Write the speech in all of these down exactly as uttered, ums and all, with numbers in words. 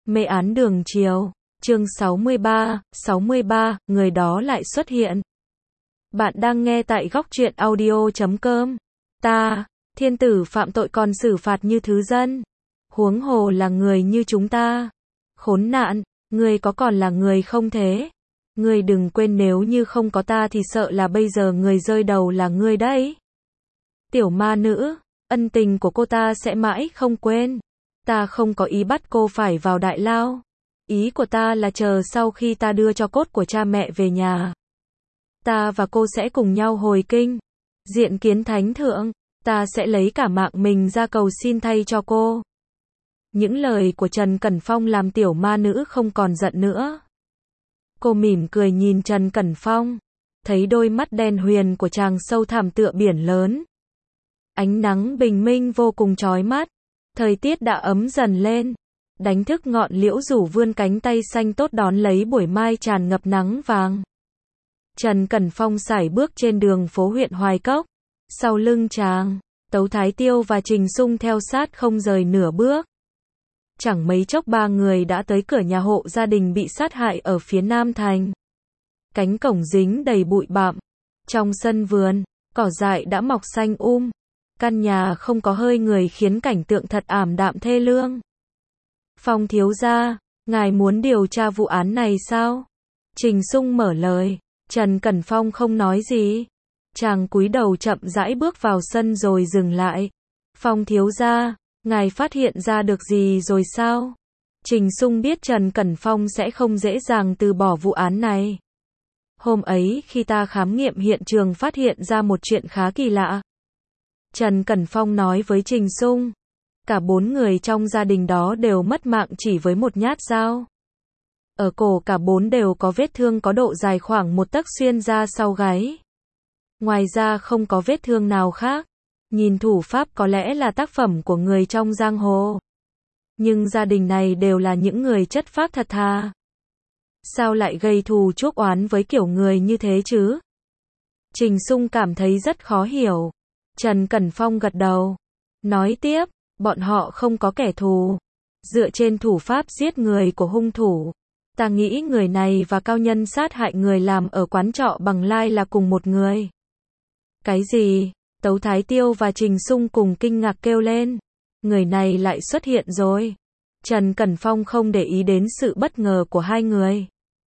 Mê án đường chiều, chương sáu mươi ba, sáu mươi ba, người đó lại xuất hiện. Bạn đang nghe tại góc truyện audio chấm com. Ta, thiên tử phạm tội còn xử phạt như thứ dân. Huống hồ là người như chúng ta. Khốn nạn, ngươi có còn là người không thế? Ngươi đừng quên nếu như không có ta thì sợ là bây giờ người rơi đầu là ngươi đấy. Tiểu ma nữ, ân tình của cô ta sẽ mãi không quên. Ta không có ý bắt cô phải vào đại lao. Ý của ta là chờ sau khi ta đưa cho cốt của cha mẹ về nhà, ta và cô sẽ cùng nhau hồi kinh. Diện kiến thánh thượng, ta sẽ lấy cả mạng mình ra cầu xin thay cho cô. Những lời của Trần Cẩn Phong làm tiểu ma nữ không còn giận nữa. Cô mỉm cười nhìn Trần Cẩn Phong, thấy đôi mắt đen huyền của chàng sâu thẳm tựa biển lớn. Ánh nắng bình minh vô cùng chói mắt. Thời tiết đã ấm dần lên, đánh thức ngọn liễu rủ vươn cánh tay xanh tốt đón lấy buổi mai tràn ngập nắng vàng. Trần Cẩn Phong sải bước trên đường phố huyện Hoài Cốc. Sau lưng chàng, Tấu Thái Tiêu và Trình Sung theo sát không rời nửa bước. Chẳng mấy chốc ba người đã tới cửa nhà hộ gia đình bị sát hại ở phía Nam Thành. Cánh cổng dính đầy bụi bặm. Trong sân vườn, cỏ dại đã mọc xanh um. Căn nhà không có hơi người khiến cảnh tượng thật ảm đạm thê lương. Phong thiếu gia, ngài muốn điều tra vụ án này sao? Trình Sung mở lời. Trần Cẩn Phong không nói gì. Chàng cúi đầu chậm rãi bước vào sân rồi dừng lại. Phong thiếu gia, ngài phát hiện ra được gì rồi sao? Trình Sung biết Trần Cẩn Phong sẽ không dễ dàng từ bỏ vụ án này. Hôm ấy khi ta khám nghiệm hiện trường phát hiện ra một chuyện khá kỳ lạ. Trần Cẩn Phong nói với Trình Sung. Cả bốn người trong gia đình đó đều mất mạng chỉ với một nhát dao. Ở cổ cả bốn đều có vết thương có độ dài khoảng một tấc xuyên ra sau gáy. Ngoài ra không có vết thương nào khác. Nhìn thủ pháp có lẽ là tác phẩm của người trong giang hồ. Nhưng gia đình này đều là những người chất phác thật thà. Sao lại gây thù chuốc oán với kiểu người như thế chứ? Trình Sung cảm thấy rất khó hiểu. Trần Cẩn Phong gật đầu. Nói tiếp, bọn họ không có kẻ thù. Dựa trên thủ pháp giết người của hung thủ, ta nghĩ người này và cao nhân sát hại người làm ở quán trọ Bằng Lai là cùng một người. Cái gì? Tấu Thái Tiêu và Trình Sung cùng kinh ngạc kêu lên. Người này lại xuất hiện rồi. Trần Cẩn Phong không để ý đến sự bất ngờ của hai người.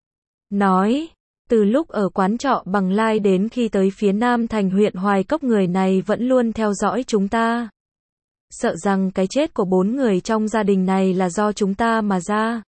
Nói, từ lúc ở quán trọ Bằng Lai đến khi tới phía Nam Thành huyện Hoài Cốc người này vẫn luôn theo dõi chúng ta. Sợ rằng cái chết của bốn người trong gia đình này là do chúng ta mà ra.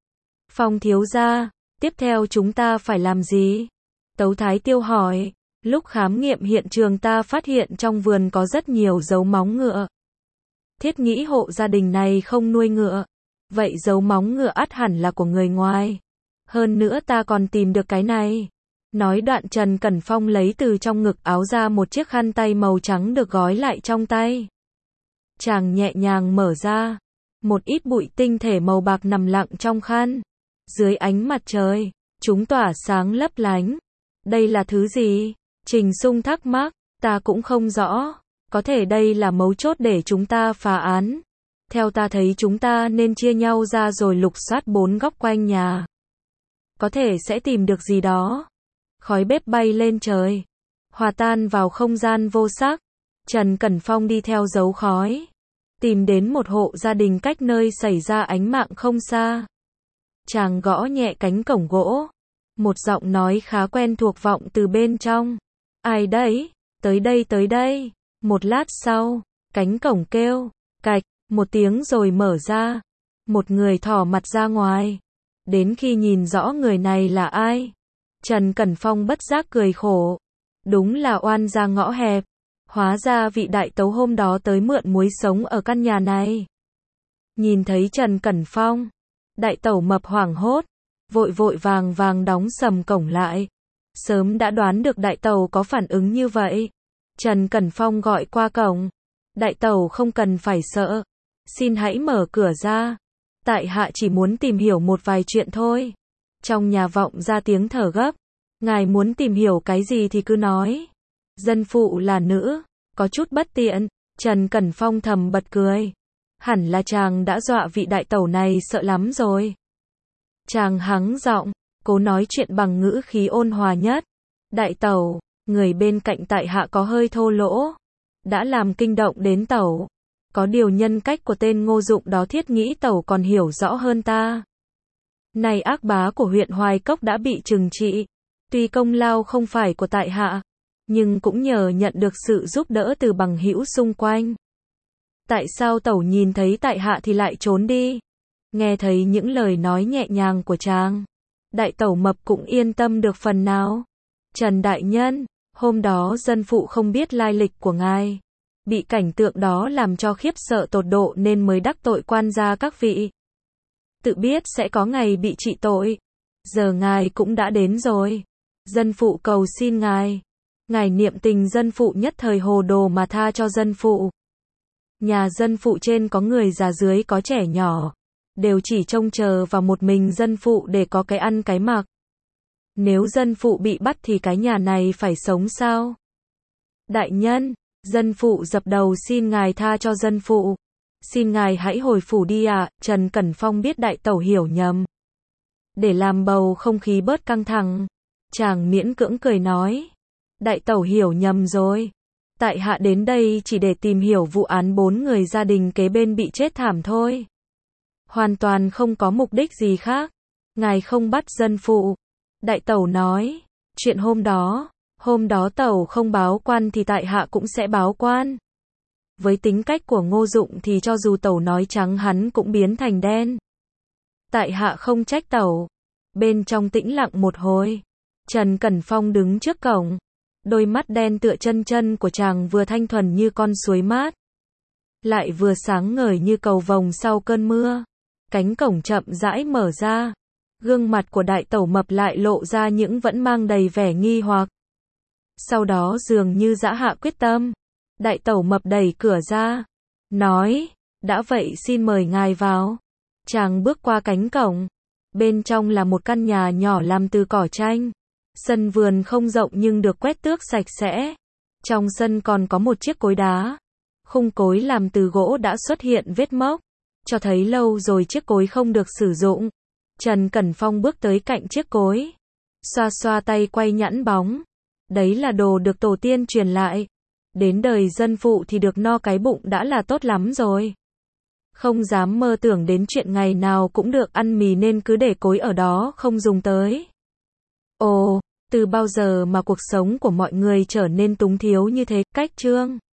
Phong thiếu gia, tiếp theo chúng ta phải làm gì? Tấu Thái Tiêu hỏi. Lúc khám nghiệm hiện trường ta phát hiện trong vườn có rất nhiều dấu móng ngựa. Thiết nghĩ hộ gia đình này không nuôi ngựa. Vậy dấu móng ngựa ắt hẳn là của người ngoài. Hơn nữa ta còn tìm được cái này. Nói đoạn Trần Cẩn Phong lấy từ trong ngực áo ra một chiếc khăn tay màu trắng được gói lại trong tay. Chàng nhẹ nhàng mở ra. Một ít bụi tinh thể màu bạc nằm lặng trong khăn. Dưới ánh mặt trời, chúng tỏa sáng lấp lánh. Đây là thứ gì? Trình Sung thắc mắc. Ta cũng không rõ. Có thể đây là mấu chốt để chúng ta phá án. Theo ta thấy chúng ta nên chia nhau ra rồi lục soát bốn góc quanh nhà. Có thể sẽ tìm được gì đó. Khói bếp bay lên trời, hòa tan vào không gian vô sắc. Trần Cẩn Phong đi theo dấu khói, tìm đến một hộ gia đình cách nơi xảy ra án mạng không xa. Chàng gõ nhẹ cánh cổng gỗ. Một giọng nói khá quen thuộc vọng từ bên trong. Ai đấy? Tới đây tới đây. Một lát sau, cánh cổng kêu, cạch, một tiếng rồi mở ra. Một người thò mặt ra ngoài. Đến khi nhìn rõ người này là ai, Trần Cẩn Phong bất giác cười khổ. Đúng là oan gia ngõ hẹp. Hóa ra vị đại tấu hôm đó tới mượn muối sống ở căn nhà này. Nhìn thấy Trần Cẩn Phong, đại tẩu mập hoảng hốt, vội vội vàng vàng đóng sầm cổng lại. Sớm đã đoán được đại tẩu có phản ứng như vậy. Trần Cẩn Phong gọi qua cổng. Đại tẩu không cần phải sợ. Xin hãy mở cửa ra. Tại hạ chỉ muốn tìm hiểu một vài chuyện thôi. Trong nhà vọng ra tiếng thở gấp. Ngài muốn tìm hiểu cái gì thì cứ nói. Dân phụ là nữ, có chút bất tiện. Trần Cẩn Phong thầm bật cười. Hẳn là chàng đã dọa vị đại tẩu này sợ lắm rồi. Chàng hắng giọng, cố nói chuyện bằng ngữ khí ôn hòa nhất. Đại tẩu, người bên cạnh tại hạ có hơi thô lỗ, đã làm kinh động đến tẩu. Có điều nhân cách của tên Ngô Dụng đó thiết nghĩ tẩu còn hiểu rõ hơn ta. Này ác bá của huyện Hoài Cốc đã bị trừng trị. Tuy công lao không phải của tại hạ, nhưng cũng nhờ nhận được sự giúp đỡ từ bằng hữu xung quanh. Tại sao tẩu nhìn thấy tại hạ thì lại trốn đi? Nghe thấy những lời nói nhẹ nhàng của chàng, đại tẩu Mập cũng yên tâm được phần nào. Trần đại nhân, hôm đó dân phụ không biết lai lịch của ngài, bị cảnh tượng đó làm cho khiếp sợ tột độ nên mới đắc tội quan gia các vị. Tự biết sẽ có ngày bị trị tội, giờ ngài cũng đã đến rồi. Dân phụ cầu xin ngài, ngài niệm tình dân phụ nhất thời hồ đồ mà tha cho dân phụ. Nhà dân phụ trên có người già dưới có trẻ nhỏ, đều chỉ trông chờ vào một mình dân phụ để có cái ăn cái mặc. Nếu dân phụ bị bắt thì cái nhà này phải sống sao? Đại nhân, dân phụ dập đầu xin ngài tha cho dân phụ. Xin ngài hãy hồi phủ đi ạ. À. Trần Cẩn Phong biết đại tẩu hiểu nhầm. Để làm bầu không khí bớt căng thẳng, chàng miễn cưỡng cười nói. Đại tẩu hiểu nhầm rồi. Tại hạ đến đây chỉ để tìm hiểu vụ án bốn người gia đình kế bên bị chết thảm thôi. Hoàn toàn không có mục đích gì khác. Ngài không bắt dân phụ. Đại tẩu nói, chuyện hôm đó, hôm đó tẩu không báo quan thì tại hạ cũng sẽ báo quan. Với tính cách của Ngô Dụng thì cho dù tẩu nói trắng hắn cũng biến thành đen. Tại hạ không trách tẩu. Bên trong tĩnh lặng một hồi, Trần Cẩn Phong đứng trước cổng. Đôi mắt đen tựa chân chân của chàng vừa thanh thuần như con suối mát, lại vừa sáng ngời như cầu vồng sau cơn mưa. Cánh cổng chậm rãi mở ra. Gương mặt của đại tẩu Mập lại lộ ra những vẫn mang đầy vẻ nghi hoặc. Sau đó dường như dã hạ quyết tâm, đại tẩu Mập đẩy cửa ra, nói, đã vậy xin mời ngài vào. Chàng bước qua cánh cổng. Bên trong là một căn nhà nhỏ làm từ cỏ tranh. Sân vườn không rộng nhưng được quét tước sạch sẽ. Trong sân còn có một chiếc cối đá. Khung cối làm từ gỗ đã xuất hiện vết mốc, cho thấy lâu rồi chiếc cối không được sử dụng. Trần Cẩn Phong bước tới cạnh chiếc cối, xoa xoa tay quay nhẵn bóng. Đấy là đồ được tổ tiên truyền lại. Đến đời dân phụ thì được no cái bụng đã là tốt lắm rồi. Không dám mơ tưởng đến chuyện ngày nào cũng được ăn mì nên cứ để cối ở đó không dùng tới. Ồ, từ bao giờ mà cuộc sống của mọi người trở nên túng thiếu như thế? Cách chương